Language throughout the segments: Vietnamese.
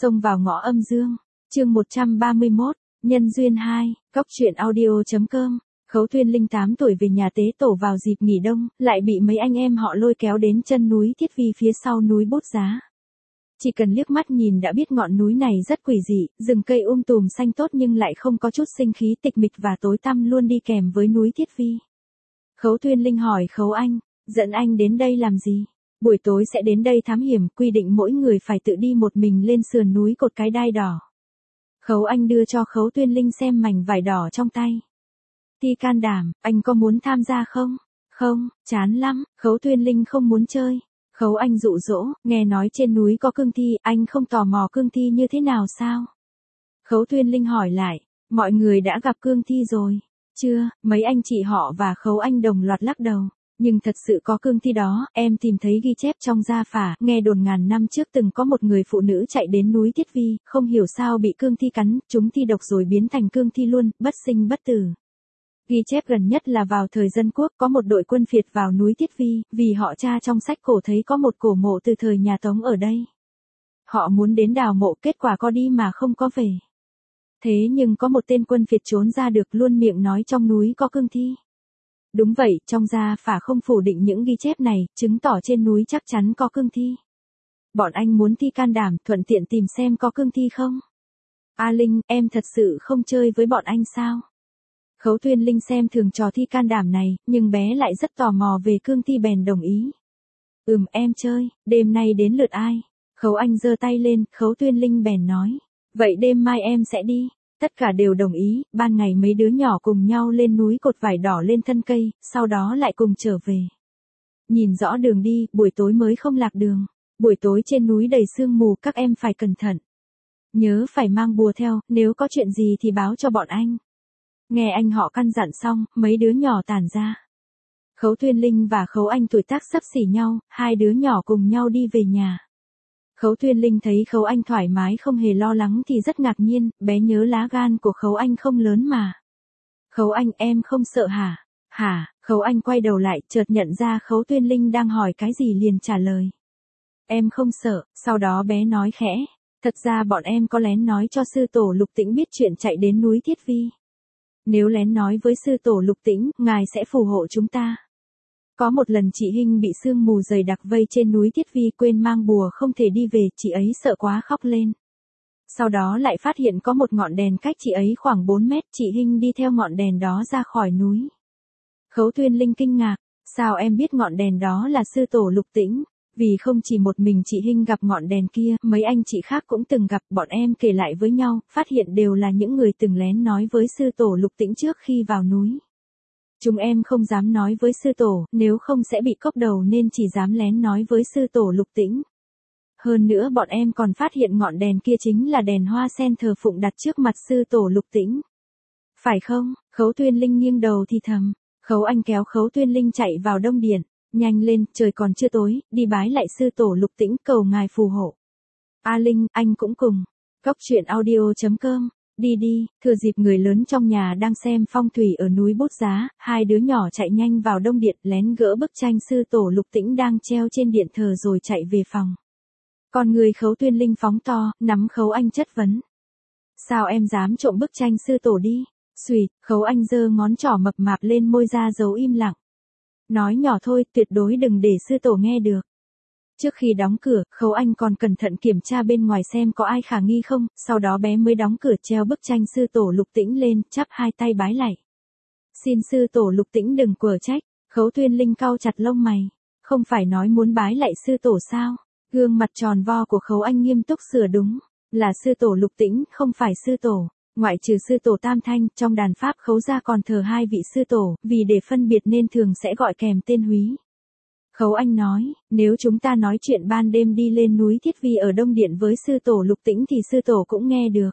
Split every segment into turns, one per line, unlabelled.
Xông vào ngõ âm dương, chương 131, nhân duyên 2, cóc truyện audio.com. Khấu Thuyên Linh 8 tuổi về nhà tế tổ vào dịp nghỉ đông, lại bị mấy anh em họ lôi kéo đến chân núi Thiết Vi phía sau núi Bút Giá. Chỉ cần liếc mắt nhìn đã biết ngọn núi này rất quỷ dị, rừng cây tùm xanh tốt nhưng lại không có chút sinh khí, tịch mịch và tối tăm luôn đi kèm với núi Thiết Vi. Khấu Thuyên Linh hỏi Khấu Anh, dẫn anh đến đây làm gì? Buổi tối sẽ đến đây thám hiểm, quy định mỗi người phải tự đi một mình lên sườn núi cột cái đai đỏ. Khấu Anh đưa cho Khấu Thuyên Linh xem mảnh vải đỏ trong tay. Thi can đảm, anh có muốn tham gia không? Không, chán lắm, Khấu Thuyên Linh không muốn chơi. Khấu Anh dụ dỗ, nghe nói trên núi có cương thi, anh không tò mò cương thi như thế nào sao? Khấu Thuyên Linh hỏi lại, mọi người đã gặp cương thi rồi? Chưa, mấy anh chị họ và Khấu Anh đồng loạt lắc đầu. Nhưng thật sự có cương thi đó, em tìm thấy ghi chép trong gia phả, nghe đồn ngàn năm trước từng có một người phụ nữ chạy đến núi Thiết Vi, không hiểu sao bị cương thi cắn, chúng thi độc rồi biến thành cương thi luôn, bất sinh bất tử. Ghi chép gần nhất là vào thời Dân Quốc có một đội quân phiệt vào núi Thiết Vi, vì họ tra trong sách cổ thấy có một cổ mộ từ thời nhà Tống ở đây. Họ muốn đến đào mộ, kết quả có đi mà không có về. Thế nhưng có một tên quân phiệt trốn ra được, luôn miệng nói trong núi có cương thi. Đúng vậy, trong gia phả không phủ định những ghi chép này, chứng tỏ trên núi chắc chắn có cương thi. Bọn anh muốn thi can đảm, thuận tiện tìm xem có cương thi không? A Linh, em thật sự không chơi với bọn anh sao? Khấu Thuyên Linh xem thường trò thi can đảm này, nhưng bé lại rất tò mò về cương thi bèn đồng ý. Em chơi, đêm nay đến lượt ai? Khấu Anh giơ tay lên, Khấu Thuyên Linh bèn nói. Vậy đêm mai em sẽ đi. Tất cả đều đồng ý, ban ngày mấy đứa nhỏ cùng nhau lên núi cột vải đỏ lên thân cây, sau đó lại cùng trở về. Nhìn rõ đường đi, buổi tối mới không lạc đường. Buổi tối trên núi đầy sương mù, các em phải cẩn thận. Nhớ phải mang bùa theo, nếu có chuyện gì thì báo cho bọn anh. Nghe anh họ căn dặn xong, mấy đứa nhỏ tản ra. Khấu Thuyên Linh và Khấu Anh tuổi tác xấp xỉ nhau, hai đứa nhỏ cùng nhau đi về nhà. Khấu Thuyên Linh thấy Khấu Anh thoải mái không hề lo lắng thì rất ngạc nhiên, bé nhớ lá gan của Khấu Anh không lớn mà. Khấu Anh, em không sợ hả? Hả? Khấu Anh quay đầu lại, chợt nhận ra Khấu Thuyên Linh đang hỏi cái gì liền trả lời. Em không sợ, sau đó bé nói khẽ. Thật ra bọn em có lén nói cho sư tổ Lục Tĩnh biết chuyện chạy đến núi Thiết Vi. Nếu lén nói với sư tổ Lục Tĩnh, ngài sẽ phù hộ chúng ta. Có một lần chị Hinh bị sương mù dày đặc vây trên núi Thiết Vi, quên mang bùa không thể đi về, chị ấy sợ quá khóc lên. Sau đó lại phát hiện có một ngọn đèn cách chị ấy khoảng 4 mét, chị Hinh đi theo ngọn đèn đó ra khỏi núi. Khấu Thuyên Linh kinh ngạc, sao em biết ngọn đèn đó là sư tổ Lục Tĩnh? Vì không chỉ một mình chị Hinh gặp ngọn đèn kia, mấy anh chị khác cũng từng gặp, bọn em kể lại với nhau, phát hiện đều là những người từng lén nói với sư tổ Lục Tĩnh trước khi vào núi. Chúng em không dám nói với sư tổ, nếu không sẽ bị cốc đầu nên chỉ dám lén nói với sư tổ Lục Tĩnh. Hơn nữa bọn em còn phát hiện ngọn đèn kia chính là đèn hoa sen thờ phụng đặt trước mặt sư tổ Lục Tĩnh. Phải không? Khấu Thuyên Linh nghiêng đầu thì thầm. Khấu Anh kéo Khấu Thuyên Linh chạy vào đông điện. Nhanh lên, trời còn chưa tối, đi bái lại sư tổ Lục Tĩnh cầu ngài phù hộ. A Linh, anh cũng cùng. Cóc truyện audio.com. Đi đi, thừa dịp người lớn trong nhà đang xem phong thủy ở núi Bút Giá, hai đứa nhỏ chạy nhanh vào đông điện lén gỡ bức tranh sư tổ Lục Tĩnh đang treo trên điện thờ rồi chạy về phòng. Còn người Khấu Thuyên Linh phóng to, nắm Khấu Anh chất vấn. Sao em dám trộm bức tranh sư tổ đi? Xùyt, Khấu Anh giơ ngón trỏ mập mạp lên môi ra dấu im lặng. Nói nhỏ thôi, tuyệt đối đừng để sư tổ nghe được. Trước khi đóng cửa, Khấu Anh còn cẩn thận kiểm tra bên ngoài xem có ai khả nghi không, sau đó bé mới đóng cửa treo bức tranh sư tổ Lục Tĩnh lên, chắp hai tay bái lạy. Xin sư tổ Lục Tĩnh đừng quở trách. Khấu Thuyên Linh cau chặt lông mày. Không phải nói muốn bái lạy sư tổ sao? Gương mặt tròn vo của Khấu Anh nghiêm túc sửa đúng. Là sư tổ Lục Tĩnh, không phải sư tổ. Ngoại trừ sư tổ Tam Thanh, trong đàn Pháp Khấu gia còn thờ hai vị sư tổ, vì để phân biệt nên thường sẽ gọi kèm tên húy. Khấu Anh nói, nếu chúng ta nói chuyện ban đêm đi lên núi Thiết Vi ở Đông Điện với sư tổ Lục Tĩnh thì sư tổ cũng nghe được.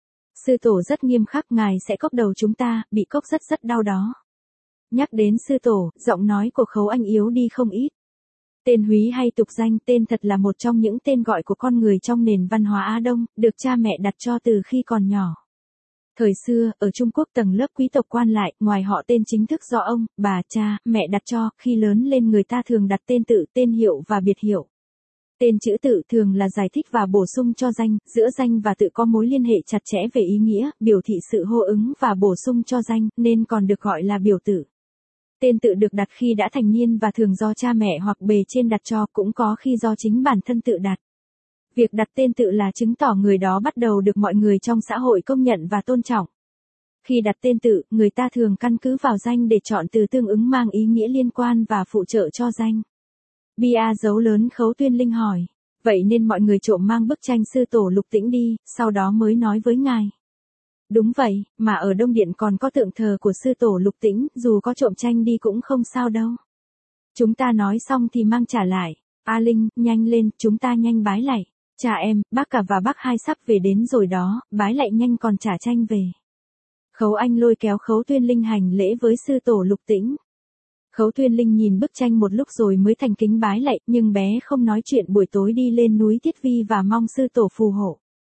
Sư tổ rất nghiêm khắc, ngài sẽ cốc đầu chúng ta, bị cốc rất đau đó. Nhắc đến sư tổ, giọng nói của Khấu Anh yếu đi không ít. Tên húy hay tục danh, tên thật là một trong những tên gọi của con người trong nền văn hóa Á Đông, được cha mẹ đặt cho từ khi còn nhỏ. Thời xưa, ở Trung Quốc tầng lớp quý tộc quan lại, ngoài họ tên chính thức do ông, bà, cha, mẹ đặt cho, khi lớn lên người ta thường đặt tên tự, tên hiệu và biệt hiệu. Tên chữ tự thường là giải thích và bổ sung cho danh, giữa danh và tự có mối liên hệ chặt chẽ về ý nghĩa, biểu thị sự hô ứng và bổ sung cho danh, nên còn được gọi là biểu tự. Tên tự được đặt khi đã thành niên và thường do cha mẹ hoặc bề trên đặt cho, cũng có khi do chính bản thân tự đặt. Việc đặt tên tự là chứng tỏ người đó bắt đầu được mọi người trong xã hội công nhận và tôn trọng. Khi đặt tên tự, người ta thường căn cứ vào danh để chọn từ tương ứng mang ý nghĩa liên quan và phụ trợ cho danh. Bia dấu lớn Khấu Tuyên Linh hỏi. Vậy nên mọi người trộm mang bức tranh sư tổ Lục Tĩnh đi, sau đó mới nói với ngài. Đúng vậy, mà ở Đông Điện còn có tượng thờ của sư tổ Lục Tĩnh, dù có trộm tranh đi cũng không sao đâu. Chúng ta nói xong thì mang trả lại. A Linh, nhanh lên, chúng ta nhanh bái lạy. Cha em, bác cả và bác hai sắp về đến rồi đó, bái lạy nhanh còn trả tranh về. Khấu Anh lôi kéo Khấu Tuyên Linh hành lễ với sư tổ Lục Tĩnh. Khấu Tuyên Linh nhìn bức tranh một lúc rồi mới thành kính bái lạy, nhưng bé không nói chuyện buổi tối đi lên núi Tiết Vi và mong sư tổ phù hộ.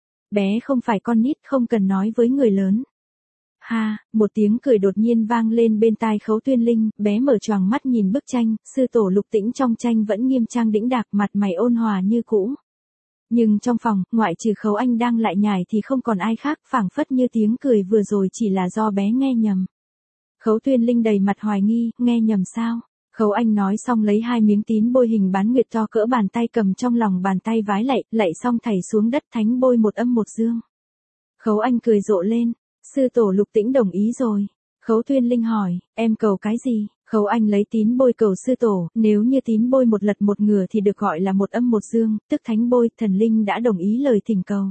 Bé không phải con nít, không cần nói với người lớn. Ha, một tiếng cười đột nhiên vang lên bên tai Khấu Tuyên Linh, bé mở choàng mắt nhìn bức tranh, sư tổ Lục Tĩnh trong tranh vẫn nghiêm trang đĩnh đạc, mặt mày ôn hòa như cũ. Nhưng trong phòng, ngoại trừ Khấu Anh đang lại nhải thì không còn ai khác, phảng phất như tiếng cười vừa rồi chỉ là do bé nghe nhầm. Khấu Tuyên Linh đầy mặt hoài nghi, nghe nhầm sao? Khấu Anh nói xong lấy 2 miếng tín bôi hình bán nguyệt to cỡ bàn tay cầm trong lòng bàn tay vái lạy xong thảy xuống đất thánh bôi một âm một dương. Khấu Anh cười rộ lên, sư tổ Lục Tĩnh đồng ý rồi. Khấu Tuyên Linh hỏi, em cầu cái gì? Khấu Anh lấy tín bôi cầu sư tổ, nếu như tín bôi một lật một ngửa thì được gọi là một âm một dương, tức thánh bôi, thần linh đã đồng ý lời thỉnh cầu.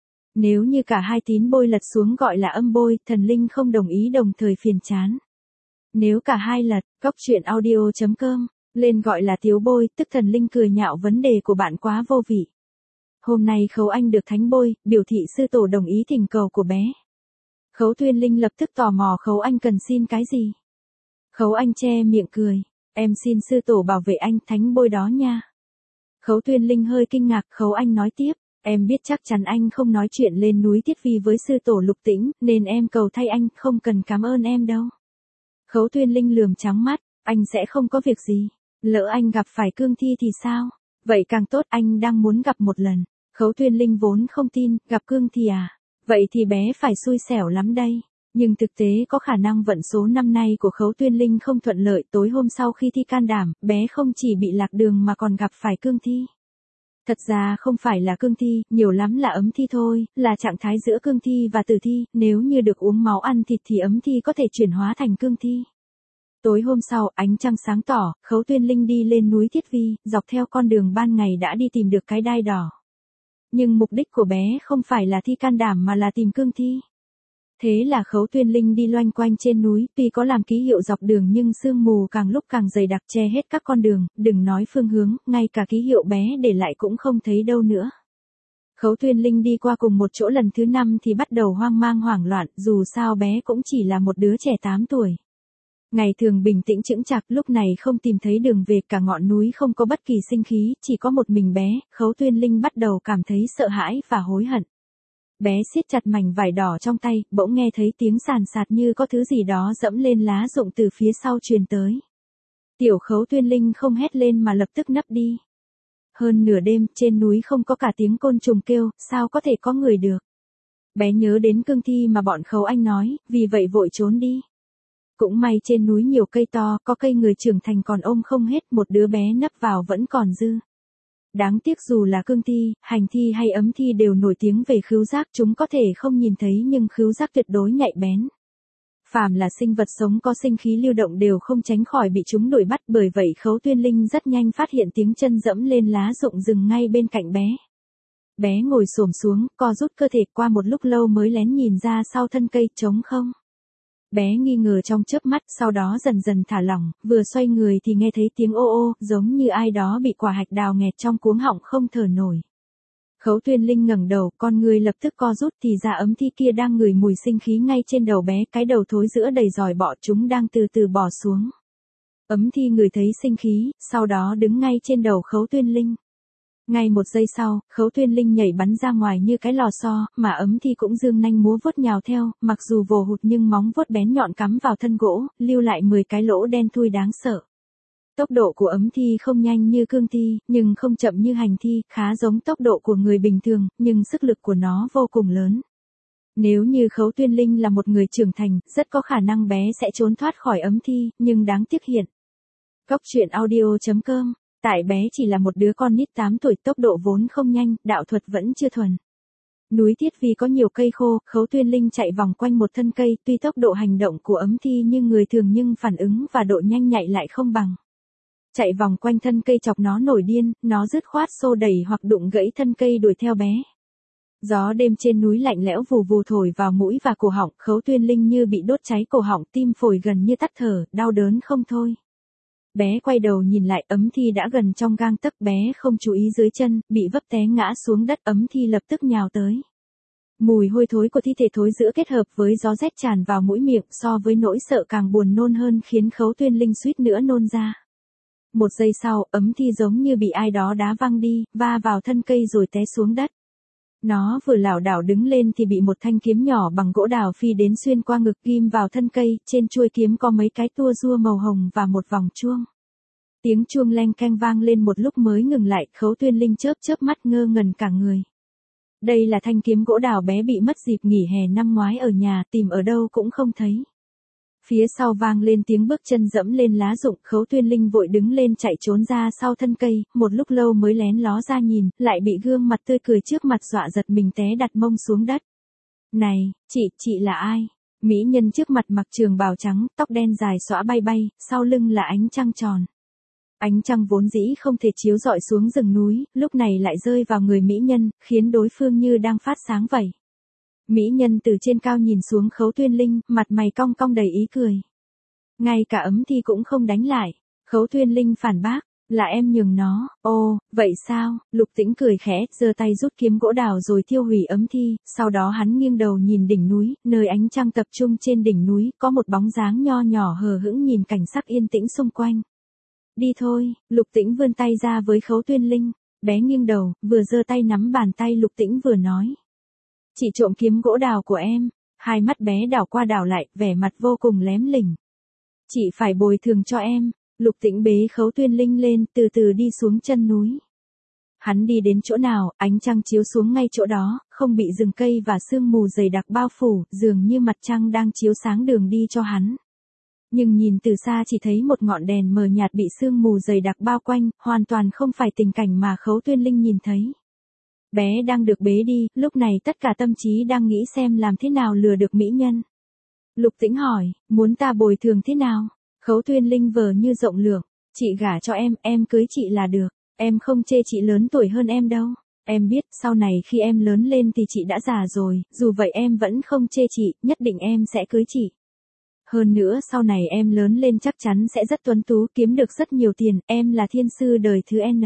Nếu như cả hai tín bôi lật xuống gọi là âm bôi, thần linh không đồng ý đồng thời phiền chán. Nếu cả hai lật, goctruyện.audio.com, lên gọi là tiếu bôi, tức thần linh cười nhạo vấn đề của bạn quá vô vị. Hôm nay Khấu Anh được thánh bôi, biểu thị sư tổ đồng ý thỉnh cầu của bé. Khấu Tuyên Linh lập tức tò mò Khấu Anh cần xin cái gì. Khấu Anh che miệng cười, em xin sư tổ bảo vệ anh thánh bôi đó nha. Khấu Tuyên Linh hơi kinh ngạc, Khấu Anh nói tiếp, em biết chắc chắn anh không nói chuyện lên núi Tiết Vi với sư tổ Lục Tĩnh, nên em cầu thay anh, không cần cảm ơn em đâu. Khấu Tuyên Linh lườm trắng mắt, anh sẽ không có việc gì. Lỡ anh gặp phải cương thi thì sao? Vậy càng tốt, anh đang muốn gặp một lần. Khấu Tuyên Linh vốn không tin, gặp cương thi à? Vậy thì bé phải xui xẻo lắm đây. Nhưng thực tế có khả năng vận số năm nay của Khấu Tuyên Linh không thuận lợi. Tối hôm sau khi thi can đảm, bé không chỉ bị lạc đường mà còn gặp phải cương thi. Thật ra không phải là cương thi, nhiều lắm là ấm thi thôi, là trạng thái giữa cương thi và tử thi, nếu như được uống máu ăn thịt thì ấm thi có thể chuyển hóa thành cương thi. Tối hôm sau, ánh trăng sáng tỏ, Khấu Tuyên Linh đi lên núi Tiết Vi, dọc theo con đường ban ngày đã đi tìm được cái đai đỏ. Nhưng mục đích của bé không phải là thi can đảm mà là tìm cương thi. Thế là Khấu Tuyên Linh đi loanh quanh trên núi, tuy có làm ký hiệu dọc đường nhưng sương mù càng lúc càng dày đặc che hết các con đường, đừng nói phương hướng, ngay cả ký hiệu bé để lại cũng không thấy đâu nữa. Khấu Tuyên Linh đi qua cùng một chỗ lần thứ 5 thì bắt đầu hoang mang hoảng loạn, dù sao bé cũng chỉ là một đứa trẻ 8 tuổi. Ngày thường bình tĩnh chững chạc, lúc này không tìm thấy đường về, cả ngọn núi không có bất kỳ sinh khí, chỉ có một mình bé. Khấu Tuyên Linh bắt đầu cảm thấy sợ hãi và hối hận. Bé siết chặt mảnh vải đỏ trong tay, bỗng nghe thấy tiếng sàn sạt như có thứ gì đó dẫm lên lá rụng từ phía sau truyền tới. Tiểu Khấu Tuyên Linh không hét lên mà lập tức nấp đi. Hơn nửa đêm, trên núi không có cả tiếng côn trùng kêu, sao có thể có người được. Bé nhớ đến cương thi mà bọn Khấu Anh nói, vì vậy vội trốn đi. Cũng may trên núi nhiều cây to, có cây người trưởng thành còn ôm không hết, một đứa bé nấp vào vẫn còn dư. Đáng tiếc dù là cương thi, hành thi hay ấm thi đều nổi tiếng về khứu giác, chúng có thể không nhìn thấy nhưng khứu giác tuyệt đối nhạy bén. Phàm là sinh vật sống có sinh khí lưu động đều không tránh khỏi bị chúng đuổi bắt, bởi vậy Khấu Tuyên Linh rất nhanh phát hiện tiếng chân dẫm lên lá rụng rừng ngay bên cạnh bé. Bé ngồi xổm xuống, co rút cơ thể, qua một lúc lâu mới lén nhìn ra sau thân cây, trống không. Bé nghi ngờ trong chớp mắt, sau đó dần dần thả lỏng, vừa xoay người thì nghe thấy tiếng ô ô, giống như ai đó bị quả hạch đào nghẹt trong cuống họng không thở nổi. Khấu Tuyên Linh ngẩng đầu, con người lập tức co rút thì ra ấm thi kia đang ngửi mùi sinh khí ngay trên đầu bé, cái đầu thối giữa đầy giòi bọ, chúng đang từ từ bò xuống. Ấm thi ngửi thấy sinh khí, sau đó đứng ngay trên đầu Khấu Tuyên Linh. Ngay một giây sau, Khấu Tuyên Linh nhảy bắn ra ngoài như cái lò xo, mà ấm thi cũng dương nanh múa vuốt nhào theo, mặc dù vồ hụt nhưng móng vuốt bén nhọn cắm vào thân gỗ, lưu lại 10 cái lỗ đen thui đáng sợ. Tốc độ của ấm thi không nhanh như cương thi, nhưng không chậm như hành thi, khá giống tốc độ của người bình thường, nhưng sức lực của nó vô cùng lớn. Nếu như Khấu Tuyên Linh là một người trưởng thành, rất có khả năng bé sẽ trốn thoát khỏi ấm thi, nhưng đáng tiếc hiện. Góc truyện audio.com, tại bé chỉ là một đứa con nít 8 tuổi, tốc độ vốn không nhanh, đạo thuật vẫn chưa thuần. Núi Thiết Vi có nhiều cây khô, Khấu Tuyên Linh chạy vòng quanh một thân cây, tuy tốc độ hành động của ấm thi như người thường nhưng phản ứng và độ nhanh nhạy lại không bằng. Chạy vòng quanh thân cây chọc nó nổi điên, nó dứt khoát xô đẩy hoặc đụng gãy thân cây đuổi theo bé. Gió đêm trên núi lạnh lẽo vù vù thổi vào mũi và cổ họng, Khấu Tuyên Linh như bị đốt cháy cổ họng, tim phổi gần như tắt thở, đau đớn không thôi. Bé quay đầu nhìn lại, ấm thi đã gần trong gang tấc, bé không chú ý dưới chân, bị vấp té ngã xuống đất, ấm thi lập tức nhào tới. Mùi hôi thối của thi thể thối rữa kết hợp với gió rét tràn vào mũi miệng, so với nỗi sợ càng buồn nôn hơn, khiến Khấu Tuyên Linh suýt nữa nôn ra. Một giây sau, ấm thi giống như bị ai đó đá văng đi, va vào thân cây rồi té xuống đất. Nó vừa lảo đảo đứng lên thì bị một thanh kiếm nhỏ bằng gỗ đào phi đến xuyên qua ngực, ghim vào thân cây, trên chuôi kiếm có mấy cái tua rua màu hồng và một vòng chuông. Tiếng chuông leng keng vang lên một lúc mới ngừng lại, Khấu Tuyên Linh chớp chớp mắt ngơ ngẩn cả người. Đây là thanh kiếm gỗ đào bé bị mất dịp nghỉ hè năm ngoái ở nhà, tìm ở đâu cũng không thấy. Phía sau vang lên tiếng bước chân dẫm lên lá rụng, Khấu Tuyên Linh vội đứng lên chạy trốn ra sau thân cây, một lúc lâu mới lén ló ra nhìn, lại bị gương mặt tươi cười trước mặt dọa giật mình té đặt mông xuống đất. Này, chị là ai? Mỹ nhân trước mặt mặc trường bào trắng, tóc đen dài xõa bay bay, sau lưng là ánh trăng tròn. Ánh trăng vốn dĩ không thể chiếu rọi xuống rừng núi, lúc này lại rơi vào người mỹ nhân, khiến đối phương như đang phát sáng vậy. Mỹ nhân từ trên cao nhìn xuống Khấu Tuyên Linh, mặt mày cong cong đầy ý cười. Ngay cả ấm thi cũng không đánh lại. Khấu Tuyên Linh phản bác, là em nhường nó. Ồ, vậy sao? Lục Tĩnh cười khẽ, giơ tay rút kiếm gỗ đào rồi thiêu hủy ấm thi, sau đó hắn nghiêng đầu nhìn đỉnh núi, nơi ánh trăng tập trung trên đỉnh núi, có một bóng dáng nho nhỏ hờ hững nhìn cảnh sắc yên tĩnh xung quanh. Đi thôi, Lục Tĩnh vươn tay ra với Khấu Tuyên Linh, bé nghiêng đầu, vừa giơ tay nắm bàn tay Lục Tĩnh vừa nói. Chị trộm kiếm gỗ đào của em. Hai mắt bé đảo qua đảo lại, vẻ mặt vô cùng lém lỉnh. Chị phải bồi thường cho em. Lục Tĩnh bế Khấu Tuyên Linh lên, từ từ đi xuống chân núi. Hắn đi đến chỗ nào, ánh trăng chiếu xuống ngay chỗ đó, không bị rừng cây và sương mù dày đặc bao phủ, dường như mặt trăng đang chiếu sáng đường đi cho hắn. Nhưng nhìn từ xa chỉ thấy một ngọn đèn mờ nhạt bị sương mù dày đặc bao quanh, hoàn toàn không phải tình cảnh mà Khấu Tuyên Linh nhìn thấy. Bé đang được bế đi, lúc này tất cả tâm trí đang nghĩ xem làm thế nào lừa được mỹ nhân. Lục Tĩnh hỏi, muốn ta bồi thường thế nào? Khấu Tuyên Linh vờ như rộng lượng, chị gả cho em cưới chị là được, em không chê chị lớn tuổi hơn em đâu. Em biết, sau này khi em lớn lên thì chị đã già rồi, dù vậy em vẫn không chê chị, nhất định em sẽ cưới chị. Hơn nữa sau này em lớn lên chắc chắn sẽ rất tuấn tú, kiếm được rất nhiều tiền, em là thiên sư đời thứ N.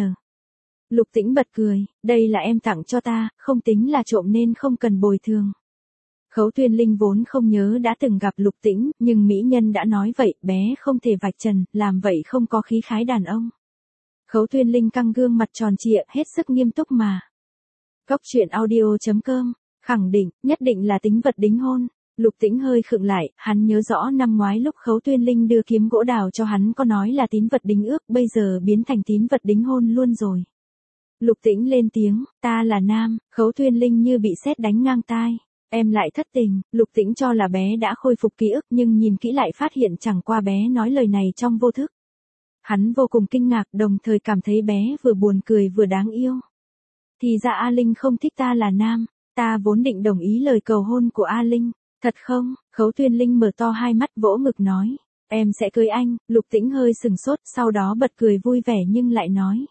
Lục Tĩnh bật cười, đây là em tặng cho ta, không tính là trộm nên không cần bồi thường. Khấu Tuyên Linh vốn không nhớ đã từng gặp Lục Tĩnh, nhưng mỹ nhân đã nói vậy, bé không thể vạch trần, làm vậy không có khí khái đàn ông. Khấu Tuyên Linh căng gương mặt tròn trịa, hết sức nghiêm túc mà. Góc truyện audio.com, khẳng định, nhất định là tính vật đính hôn. Lục Tĩnh hơi khựng lại, hắn nhớ rõ năm ngoái lúc Khấu Tuyên Linh đưa kiếm gỗ đào cho hắn có nói là tín vật đính ước, bây giờ biến thành tín vật đính hôn luôn rồi. Lục Tĩnh lên tiếng, ta là nam. Khấu Tuyên Linh như bị sét đánh ngang tai. Em lại thất tình. Lục Tĩnh cho là bé đã khôi phục ký ức nhưng nhìn kỹ lại phát hiện chẳng qua bé nói lời này trong vô thức. Hắn vô cùng kinh ngạc, đồng thời cảm thấy bé vừa buồn cười vừa đáng yêu. Thì ra A Linh không thích ta là nam, ta vốn định đồng ý lời cầu hôn của A Linh. Thật không? Khấu Tuyên Linh mở to hai mắt vỗ ngực nói, em sẽ cưới anh. Lục Tĩnh hơi sừng sốt, sau đó bật cười vui vẻ nhưng lại nói.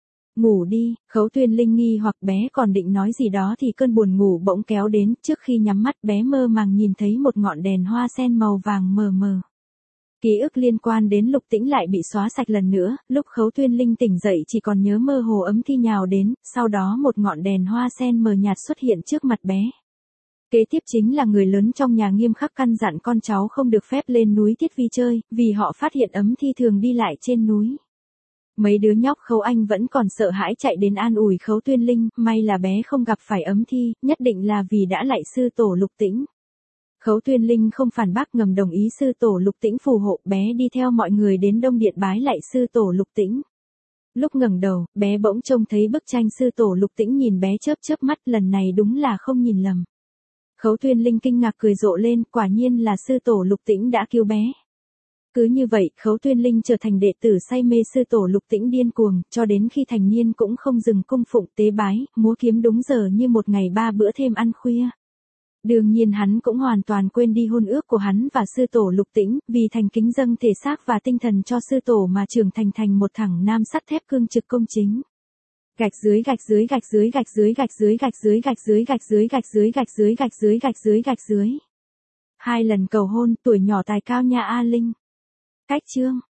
Ngủ đi. Khấu Tuyên Linh nghi hoặc bé còn định nói gì đó thì cơn buồn ngủ bỗng kéo đến, trước khi nhắm mắt bé mơ màng nhìn thấy một ngọn đèn hoa sen màu vàng mờ mờ. Ký ức liên quan đến Lục Tĩnh lại bị xóa sạch lần nữa, lúc Khấu Tuyên Linh tỉnh dậy chỉ còn nhớ mơ hồ ấm thi nhào đến, sau đó một ngọn đèn hoa sen mờ nhạt xuất hiện trước mặt bé. Kế tiếp chính là người lớn trong nhà nghiêm khắc căn dặn con cháu không được phép lên núi Thiết Vi chơi, vì họ phát hiện ấm thi thường đi lại trên núi. Mấy đứa nhóc Khấu Anh vẫn còn sợ hãi chạy đến an ủi Khấu Tuyên Linh, may là bé không gặp phải ấm thi, nhất định là vì đã lạy sư tổ Lục Tĩnh. Khấu Tuyên Linh không phản bác ngầm đồng ý sư tổ Lục Tĩnh phù hộ, bé đi theo mọi người đến Đông Điện bái lạy sư tổ Lục Tĩnh. Lúc ngẩng đầu, bé bỗng trông thấy bức tranh sư tổ Lục Tĩnh nhìn bé chớp chớp mắt, lần này đúng là không nhìn lầm. Khấu Tuyên Linh kinh ngạc cười rộ lên, quả nhiên là sư tổ Lục Tĩnh đã cứu bé. Cứ như vậy, Khấu Tuyên Linh trở thành đệ tử say mê sư tổ Lục Tĩnh điên cuồng, cho đến khi thành niên cũng không dừng cung phụng tế bái, múa kiếm đúng giờ như một ngày 3 bữa thêm ăn khuya. Đương nhiên hắn cũng hoàn toàn quên đi hôn ước của hắn và sư tổ Lục Tĩnh, vì thành kính dâng thể xác và tinh thần cho sư tổ mà trưởng thành một thằng nam sắt thép cương trực công chính. Gạch dưới gạch dưới gạch dưới gạch dưới gạch dưới gạch dưới gạch dưới gạch dưới gạch dưới gạch dưới gạch dưới gạch dưới gạch dưới. 2 lần cầu hôn, tuổi nhỏ tài cao nha A Linh. Cách chương